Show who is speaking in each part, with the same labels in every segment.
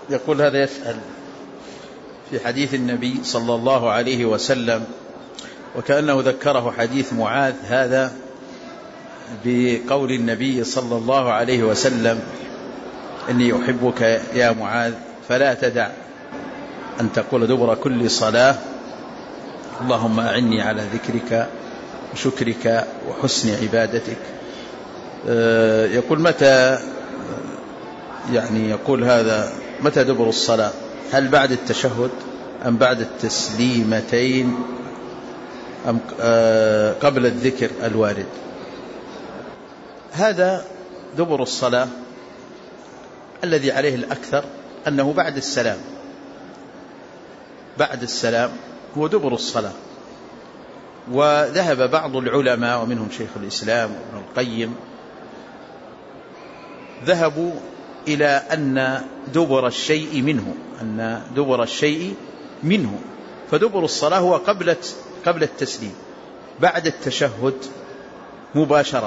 Speaker 1: يقول هذا يسأل في حديث النبي صلى الله عليه وسلم، وكأنه ذكره حديث معاذ هذا بقول النبي صلى الله عليه وسلم: إني أحبك يا معاذ فلا تدع أن تقول دبر كل صلاة اللهم أعني على ذكرك وشكرك وحسن عبادتك. يقول متى يقول هذا متى دبر الصلاة؟ هل بعد التشهد أم بعد التسليمتين أم قبل الذكر الوارد؟ هذا دبر الصلاة الذي عليه الأكثر أنه بعد السلام، بعد السلام هو دبر الصلاة. وذهب بعض العلماء ومنهم شيخ الإسلام وابن القيم ذهبوا إلى أن دبر الشيء منه، فدبر الصلاة هو قبل التسليم بعد التشهد مباشرة.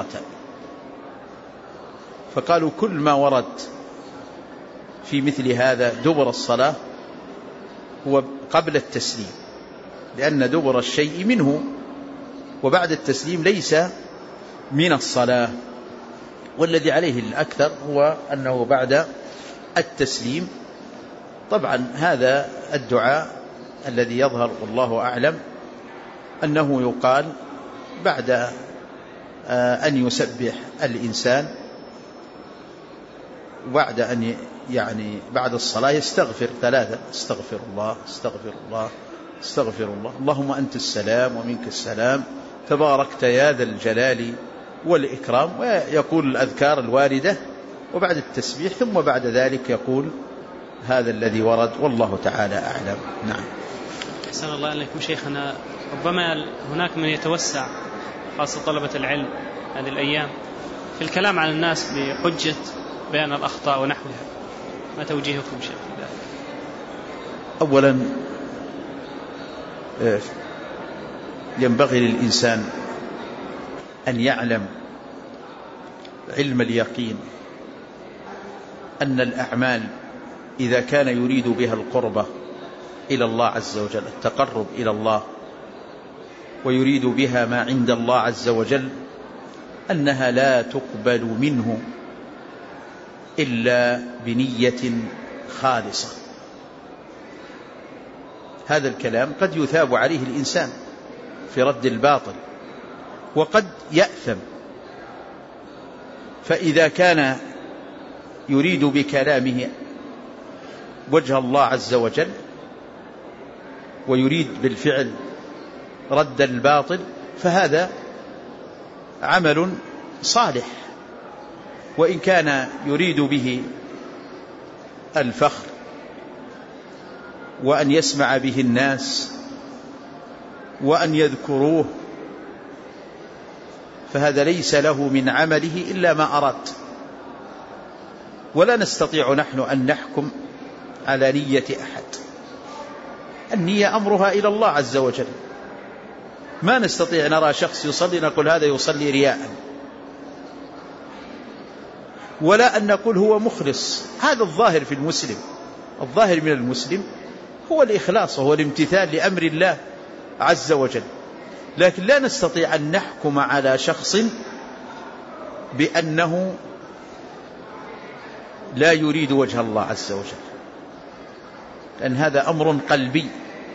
Speaker 1: فقالوا كل ما ورد في مثل هذا دبر الصلاة هو قبل التسليم، لأن دبر الشيء منه، وبعد التسليم ليس من الصلاة. والذي عليه الأكثر هو أنه بعد التسليم. طبعا هذا الدعاء الذي يظهر والله أعلم أنه يقال بعد أن يسبح الإنسان، وبعد أن بعد الصلاة يستغفر 3: استغفر الله استغفر الله استغفر الله، اللهم أنت السلام ومنك السلام تباركت يا ذا الجلال والإكرام، ويقول الأذكار الواردة، وبعد التسبيح ثم بعد ذلك يقول هذا الذي ورد والله تعالى أعلم. نعم.
Speaker 2: أحسن الله إليكم شيخنا. ربما هناك من يتوسع خاصة طلبة العلم هذه الأيام في الكلام عن الناس بحجة بيان الأخطاء ونحوها، ما توجيهكم شيخ ذلك؟
Speaker 1: أولا ينبغي للإنسان أن يعلم علم اليقين أن الأعمال إذا كان يريد بها القربة إلى الله عز وجل، التقرب إلى الله، ويريد بها ما عند الله عز وجل، أنها لا تقبل منه إلا بنية خالصة. هذا الكلام قد يثاب عليه الإنسان في رد الباطل وقد يأثم. فإذا كان يريد بكلامه وجه الله عز وجل ويريد بالفعل رد الباطل فهذا عمل صالح، وإن كان يريد به الفخر وأن يسمع به الناس وأن يذكروه فهذا ليس له من عمله إلا ما أراد. ولا نستطيع نحن أن نحكم على نية أحد، النية أمرها إلى الله عز وجل. ما نستطيع نرى شخص يصلي نقول هذا يصلي رياء، ولا أن نقول هو مخلص. هذا الظاهر في المسلم، الظاهر من المسلم هو الإخلاص وهو الامتثال لأمر الله عز وجل. لكن لا نستطيع أن نحكم على شخص بأنه لا يريد وجه الله عز وجل، لأن هذا أمر قلبي.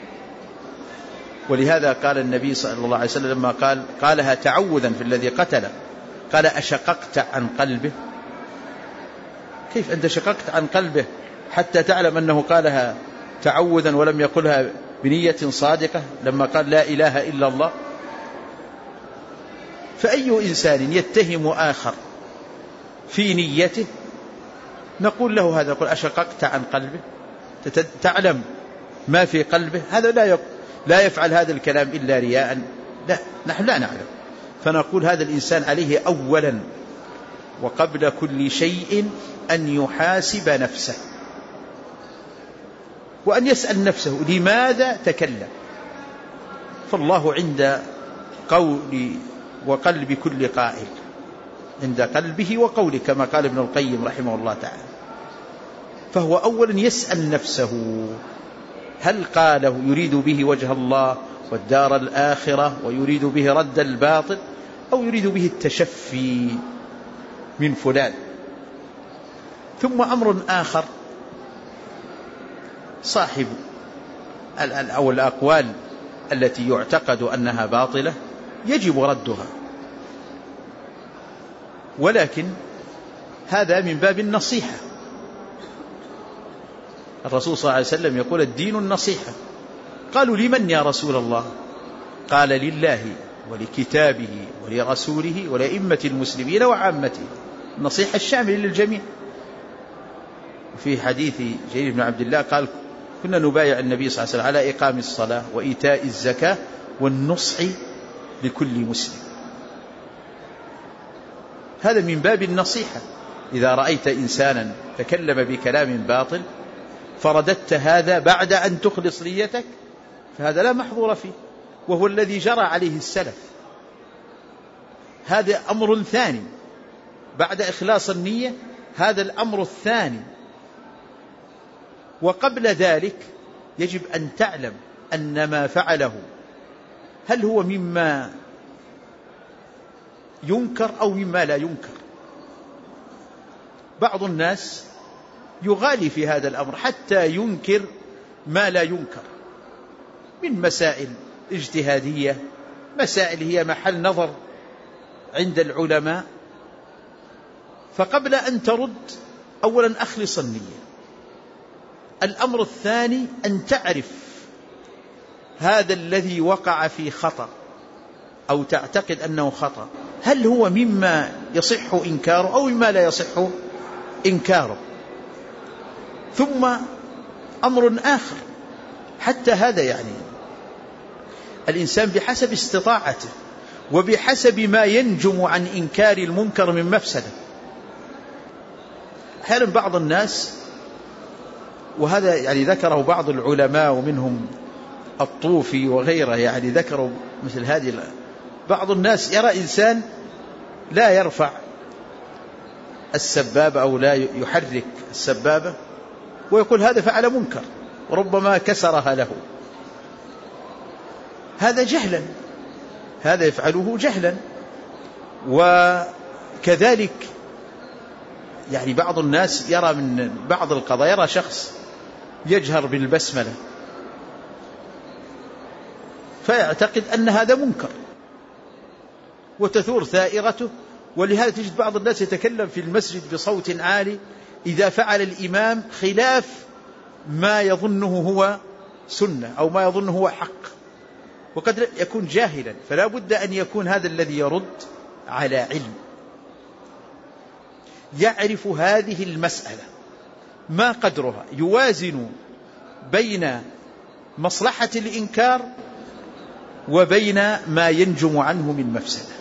Speaker 1: ولهذا قال النبي صلى الله عليه وسلم لما قالها تعوذا في الذي قتله، قال أشققت عن قلبه؟ كيف أنت شققت عن قلبه حتى تعلم أنه قالها تعوذا ولم يقلها بنية صادقة لما قال لا إله إلا الله؟ فأي إنسان يتهم آخر في نيته نقول له هذا، يقول أشققت عن قلبه؟ تعلم ما في قلبه؟ هذا لا يفعل هذا الكلام إلا رياء. لا، نحن لا نعلم. فنقول هذا الإنسان عليه أولا وقبل كل شيء أن يحاسب نفسه وأن يسأل نفسه لماذا تكلم. فالله عند قول وقلب كل قائل، عند قلبه وقوله، كما قال ابن القيم رحمه الله تعالى. فهو أولا يسأل نفسه هل قاله يريد به وجه الله والدار الآخرة ويريد به رد الباطل، أو يريد به التشفي من فلان. ثم أمر آخر، صاحب أو الأقوال التي يعتقد أنها باطلة يجب ردها، ولكن هذا من باب النصيحة. الرسول صلى الله عليه وسلم يقول الدين النصيحة. قالوا لمن يا رسول الله؟ قال لله ولكتابه ولرسوله ولأئمة المسلمين وعامته، النصيحة الشاملة للجميع. وفي حديث جرير بن عبد الله قال كنا نبايع النبي صلى الله عليه وسلم على إقام الصلاة وإيتاء الزكاة والنصح لكل مسلم. هذا من باب النصيحة. إذا رأيت إنسانا تكلم بكلام باطل فرددت هذا بعد أن تخلص نيتك، فهذا لا محظور فيه، وهو الذي جرى عليه السلف. هذا أمر ثاني بعد إخلاص النية، هذا الأمر الثاني. وقبل ذلك يجب أن تعلم أن ما فعله هل هو مما ينكر أو مما لا ينكر. بعض الناس يغالي في هذا الأمر حتى ينكر ما لا ينكر من مسائل اجتهادية، مسائل هي محل نظر عند العلماء. فقبل أن ترد أولا أخلص النية. الأمر الثاني أن تعرف هذا الذي وقع في خطأ أو تعتقد أنه خطأ هل هو مما يصح إنكاره أو مما لا يصح إنكاره. ثم أمر آخر، حتى هذا يعني الإنسان بحسب استطاعته وبحسب ما ينجم عن إنكار المنكر من مفسدة. أحيانا بعض الناس، وهذا يعني ذكره بعض العلماء ومنهم الطوفي وغيره، يعني ذكروا مثل هذه. بعض الناس يرى إنسان لا يرفع السبابة أو لا يحرك السبابة ويقول هذا فعل منكر وربما كسرها له. هذا جهلا، هذا يفعله جهلا. وكذلك يعني بعض الناس يرى من بعض القضايا، يرى شخص يجهر بالبسملة فيعتقد أن هذا منكر وتثور ثائرته. ولهذا تجد بعض الناس يتكلم في المسجد بصوت عالي إذا فعل الإمام خلاف ما يظنه هو سنة أو ما يظنه هو حق، وقد يكون جاهلا. فلا بد أن يكون هذا الذي يرد على علم، يعرف هذه المسألة ما قدرها، يوازن بين مصلحة الإنكار وبين ما ينجم عنه من مفسدة.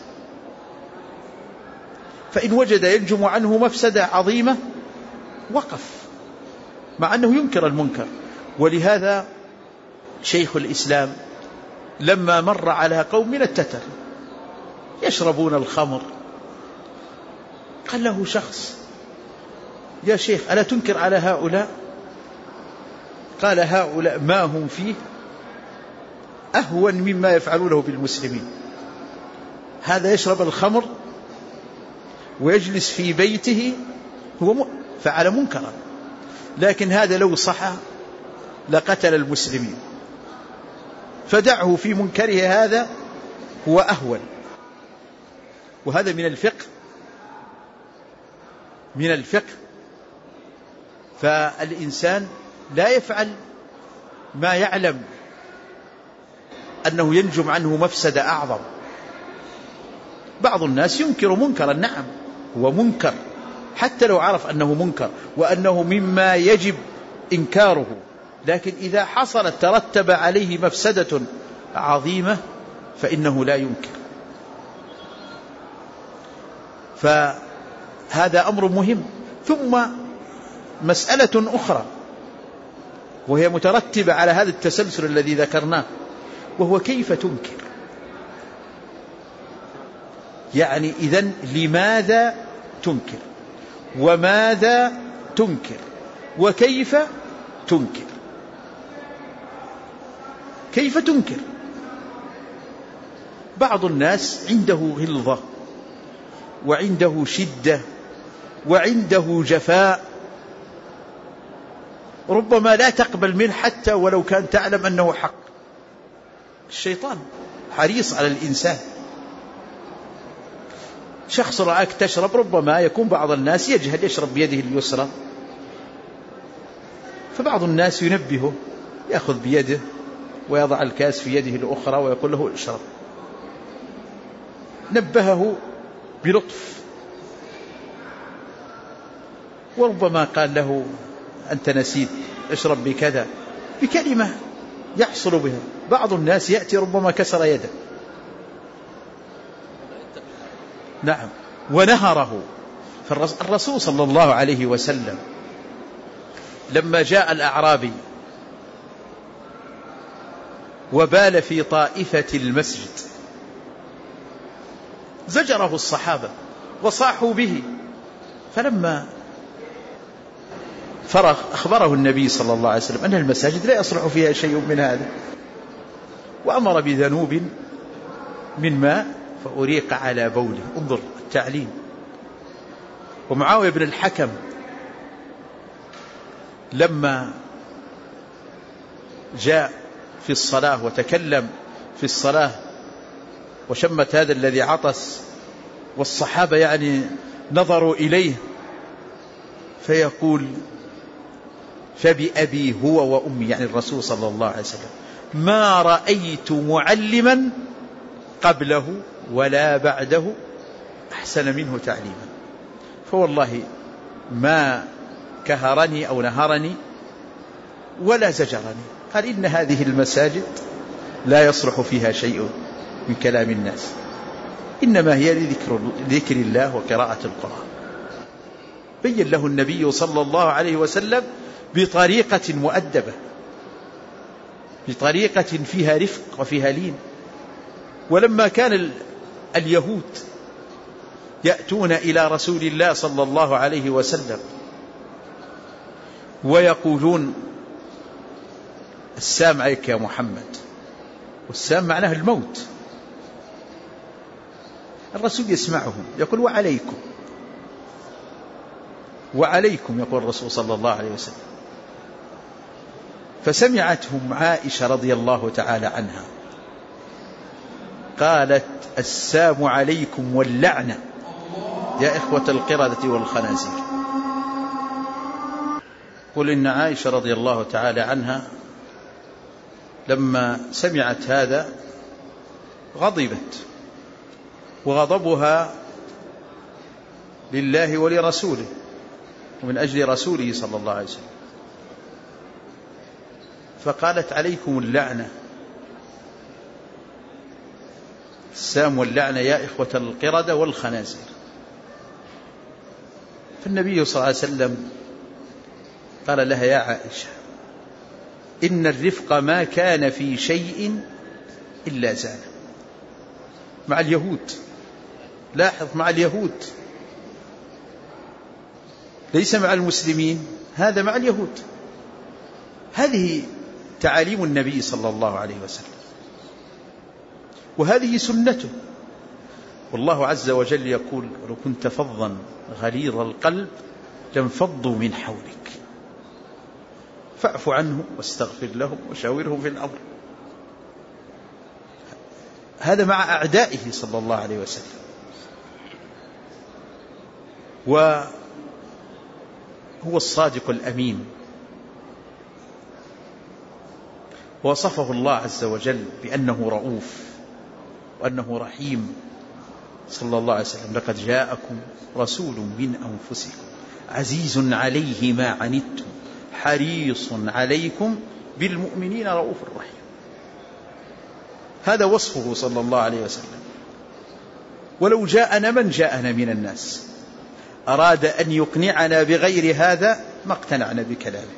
Speaker 1: فإن وجد ينجم عنه مفسدة عظيمة وقف، مع أنه ينكر المنكر. ولهذا شيخ الإسلام لما مر على قوم من التتر يشربون الخمر قال له شخص يا شيخ ألا تنكر على هؤلاء؟ قال هؤلاء ما هم فيه أهون مما يفعلونه بالمسلمين. هذا يشرب الخمر ويجلس في بيته هو فعل منكرا، لكن هذا لو صح لقتل المسلمين، فدعه في منكره هذا هو أهون. وهذا من الفقه، من الفقه. فالإنسان لا يفعل ما يعلم أنه ينجم عنه مفسدة أعظم. بعض الناس ينكر منكرا، نعم هو منكر حتى لو عرف أنه منكر وأنه مما يجب إنكاره، لكن إذا حصلت ترتب عليه مفسدة عظيمة فإنه لا ينكر. فهذا أمر مهم. ثم مسألة أخرى وهي مترتبة على هذا التسلسل الذي ذكرناه، وهو كيف تنكر. يعني إذن لماذا تنكر وماذا تنكر وكيف تنكر. كيف تنكر؟ بعض الناس عنده غلظة وعنده شدة وعنده جفاء، ربما لا تقبل منه حتى ولو كان تعلم أنه حق. الشيطان حريص على الإنسان. شخص رأك تشرب، ربما يكون بعض الناس يجهل يشرب بيده اليسرى، فبعض الناس ينبهه، يأخذ بيده ويضع الكاس في يده الأخرى ويقول له اشرب. نبهه بلطف، وربما قال له أنت نسيت، اشرب بكذا، بكلمة يحصل بها. بعض الناس يأتي ربما كسر يده، نعم، ونهره. فالرسول صلى الله عليه وسلم لما جاء الأعرابي وبال في طائفة المسجد زجره الصحابة وصاحوا به، فلما فرغ أخبره النبي صلى الله عليه وسلم أن المساجد لا يصلح فيها شيء من هذا، وأمر بذنوب من ماء فأريق على بوله. انظر التعليم. ومعاوية بن الحكم لما جاء في الصلاة وتكلم في الصلاة وشمت هذا الذي عطس، والصحابة يعني نظروا إليه، فيقول فبأبي هو وأمي، يعني الرسول صلى الله عليه وسلم، ما رأيت معلما قبله ولا بعده أحسن منه تعليما، فوالله ما كهرني أو نهرني ولا زجرني. قال إن هذه المساجد لا يصلح فيها شيء من كلام الناس، إنما هي لذكر الله وقراءة القرآن. بين له النبي صلى الله عليه وسلم بطريقة مؤدبة، بطريقة فيها رفق وفيها لين. ولما كان اليهود يأتون إلى رسول الله صلى الله عليه وسلم ويقولون السام عليك يا محمد، والسام معناه الموت، الرسول يسمعهم يقول وعليكم، وعليكم، يقول الرسول صلى الله عليه وسلم. فسمعتهم عائشة رضي الله تعالى عنها قالت السام عليكم واللعنة يا إخوة القردة والخنازير. قل إن عائشة رضي الله تعالى عنها لما سمعت هذا غضبت، وغضبها لله ولرسوله ومن أجل رسوله صلى الله عليه وسلم، فقالت عليكم اللعنة، السام واللعنة يا إخوة القردة والخنازير. فالنبي صلى الله عليه وسلم قال لها يا عائشة إن الرفق ما كان في شيء إلا زانه. مع اليهود، لاحظ، مع اليهود، ليس مع المسلمين، هذا مع اليهود. هذه تعاليم النبي صلى الله عليه وسلم، وهذه سنته. والله عز وجل يقول ولو كنت فظا غليظ القلب لانفضوا من حولك فاعف عنهم واستغفر لهم وشاورهم في الأمر. هذا مع أعدائه صلى الله عليه وسلم. وهو الصادق الأمين، وصفه الله عز وجل بأنه رؤوف وأنه رحيم صلى الله عليه وسلم. لقد جاءكم رسول من أنفسكم عزيز عليه ما عنتم حريص عليكم بالمؤمنين رؤوف رحيم. هذا وصفه صلى الله عليه وسلم. ولو جاءنا من جاءنا من الناس أراد أن يقنعنا بغير هذا ما اقتنعنا بكلامه.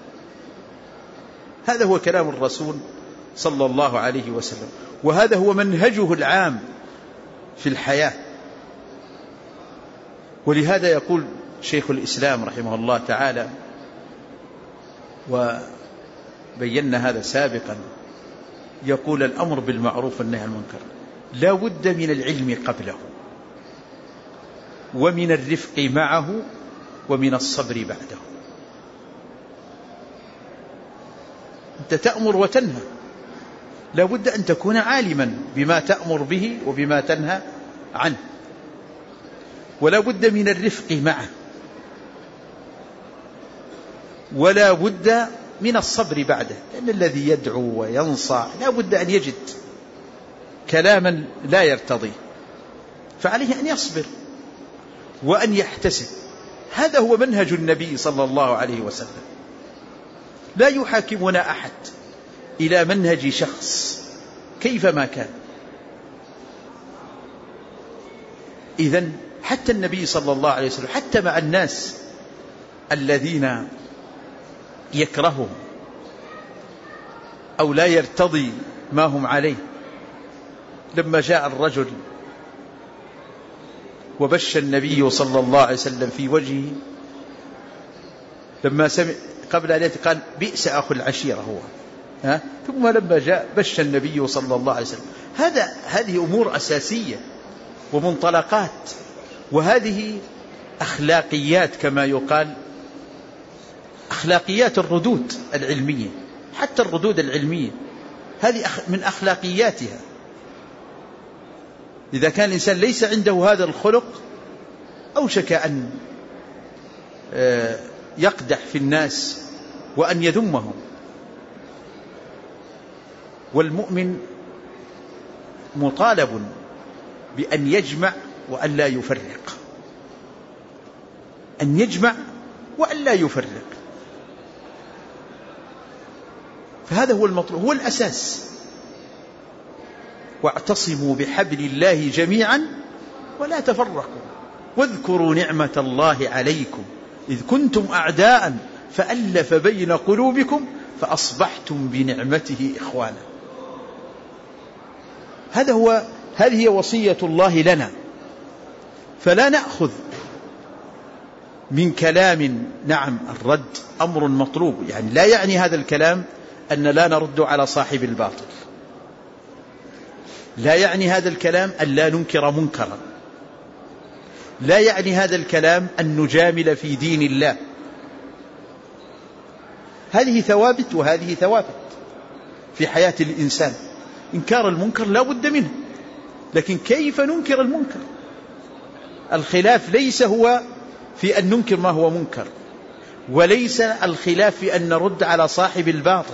Speaker 1: هذا هو كلام الرسول صلى الله عليه وسلم، وهذا هو منهجه العام في الحياة. ولهذا يقول شيخ الإسلام رحمه الله تعالى وبينا هذا سابقا، يقول الأمر بالمعروف والنهي عن المنكر لا بد من العلم قبله، ومن الرفق معه، ومن الصبر بعده. أنت تأمر وتنهى، لا بد أن تكون عالما بما تأمر به وبما تنهى عنه، ولا بد من الرفق معه، ولا بد من الصبر بعده، لأن الذي يدعو وينصح لا بد أن يجد كلاما لا يرتضي، فعليه أن يصبر وأن يحتسب. هذا هو منهج النبي صلى الله عليه وسلم. لا يحاكمنا أحد إلى منهج شخص كيفما كان. إذن حتى النبي صلى الله عليه وسلم حتى مع الناس الذين يكرههم أو لا يرتضي ما هم عليه، لما جاء الرجل وبش النبي صلى الله عليه وسلم في وجهه، لما سمع قبل أن قال بئس أخو العشيرة هو، ثم لما جاء بش النبي صلى الله عليه وسلم. هذه أمور أساسية ومنطلقات، وهذه أخلاقيات كما يقال، أخلاقيات الردود العلمية. حتى الردود العلمية هذه من أخلاقياتها. إذا كان الإنسان ليس عنده هذا الخلق أوشك أن يقدح في الناس وأن يذمهم. والمؤمن مطالب بأن يجمع وأن لا يفرق، أن يجمع وأن لا يفرق. فهذا هو المطلوب، هو الأساس. واعتصموا بحبل الله جميعا ولا تفرقوا واذكروا نعمة الله عليكم إذ كنتم أعداء فألف بين قلوبكم فأصبحتم بنعمته إخوانا. هذه هي وصية الله لنا. فلا نأخذ من كلام، نعم الرد أمر مطلوب، يعني لا يعني هذا الكلام أن لا نرد على صاحب الباطل، لا يعني هذا الكلام أن لا ننكر منكرا، لا يعني هذا الكلام أن نجامل في دين الله. هذه ثوابت وهذه ثوابت في حياة الإنسان. إنكار المنكر لا بد منه، لكن كيف ننكر المنكر؟ الخلاف ليس هو في أن ننكر ما هو منكر، وليس الخلاف في أن نرد على صاحب الباطل.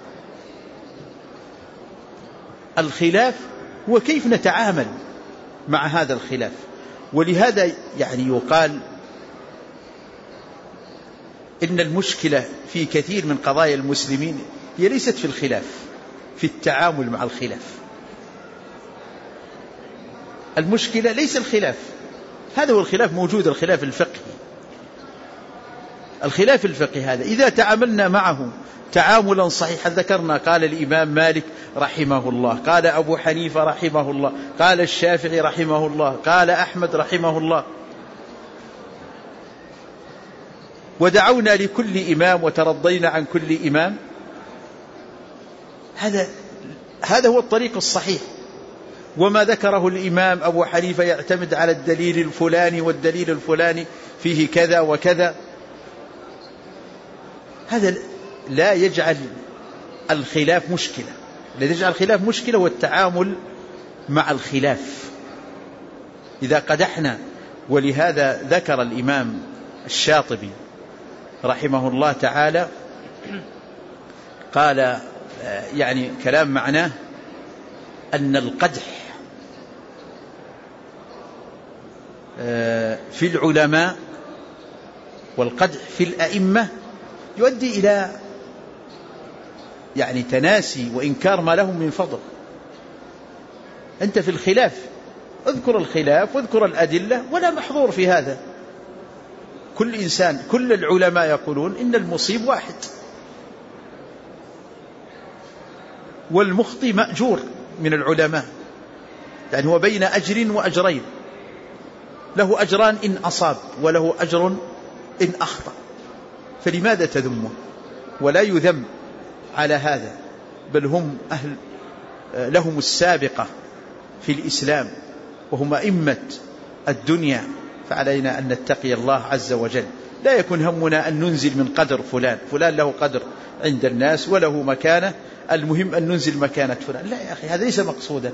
Speaker 1: الخلاف هو كيف نتعامل مع هذا الخلاف. ولهذا يعني يقال إن المشكلة في كثير من قضايا المسلمين هي ليست في الخلاف، في التعامل مع الخلاف. المشكلة ليس الخلاف، هذا هو الخلاف موجود، الخلاف الفقهي. الخلاف الفقهي هذا إذا تعاملنا معه تعاملا صحيحا، ذكرنا قال الإمام مالك رحمه الله، قال أبو حنيفة رحمه الله، قال الشافعي رحمه الله، قال أحمد رحمه الله، ودعونا لكل إمام وترضينا عن كل إمام. هذا هو الطريق الصحيح. وما ذكره الإمام أبو حنيفة يعتمد على الدليل الفلاني والدليل الفلاني فيه كذا وكذا، هذا لا يجعل الخلاف مشكلة. الذي يجعل الخلاف مشكلة هو التعامل مع الخلاف. إذا قدحنا، ولهذا ذكر الإمام الشاطبي رحمه الله تعالى، قال يعني كلام معناه أن القدح في العلماء والقدح في الأئمة يؤدي إلى يعني تناسي وإنكار ما لهم من فضل. أنت في الخلاف اذكر الخلاف واذكر الأدلة، ولا محظور في هذا. كل إنسان، كل العلماء يقولون إن المصيب واحد، والمخطئ مأجور من العلماء، يعني هو بين أجر وأجرين، له أجران إن أصاب وله أجر إن أخطأ، فلماذا تذمه؟ ولا يذم على هذا، بل هم لهم السابقة في الإسلام وهم أئمة الدنيا، فعلينا أن نتقي الله عز وجل. لا يكون همنا أن ننزل من قدر فلان له قدر عند الناس وله مكانة، المهم أن ننزل مكانة فلان. لا يا أخي، هذا ليس مقصودا.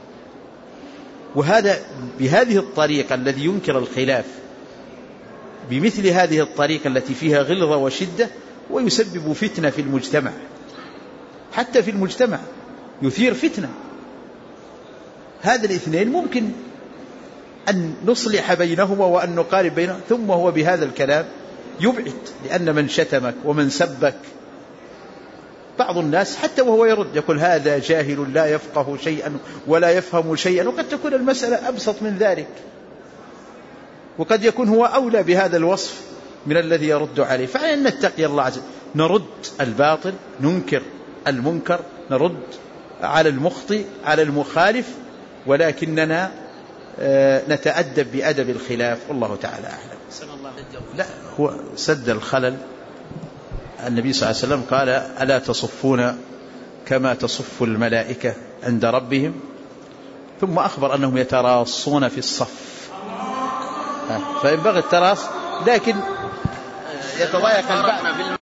Speaker 1: وهذا بهذه الطريقة الذي ينكر الخلاف بمثل هذه الطريقة التي فيها غلظة وشدة ويسبب فتنة في المجتمع، حتى في المجتمع يثير فتنة. هذا الاثنين ممكن أن نصلح بينهما وأن نقارب بينهما، ثم هو بهذا الكلام يبعد، لأن من شتمك ومن سبك بعض الناس حتى وهو يرد يقول هذا جاهل لا يفقه شيئا ولا يفهم شيئا، وقد تكون المسألة أبسط من ذلك، وقد يكون هو أولى بهذا الوصف من الذي يرد عليه. فعلينا نتقي الله عز وجل، نرد الباطل، ننكر المنكر، نرد على المخطئ على المخالف، ولكننا نتأدب بأدب الخلاف، والله تعالى أعلم. لا، هو سد الخلل. النبي صلى الله عليه وسلم قال ألا تصفون كما تصف الملائكة عند ربهم، ثم أخبر أنهم يتراصون في الصف، فينبغي التراص، لكن يتضايق البعض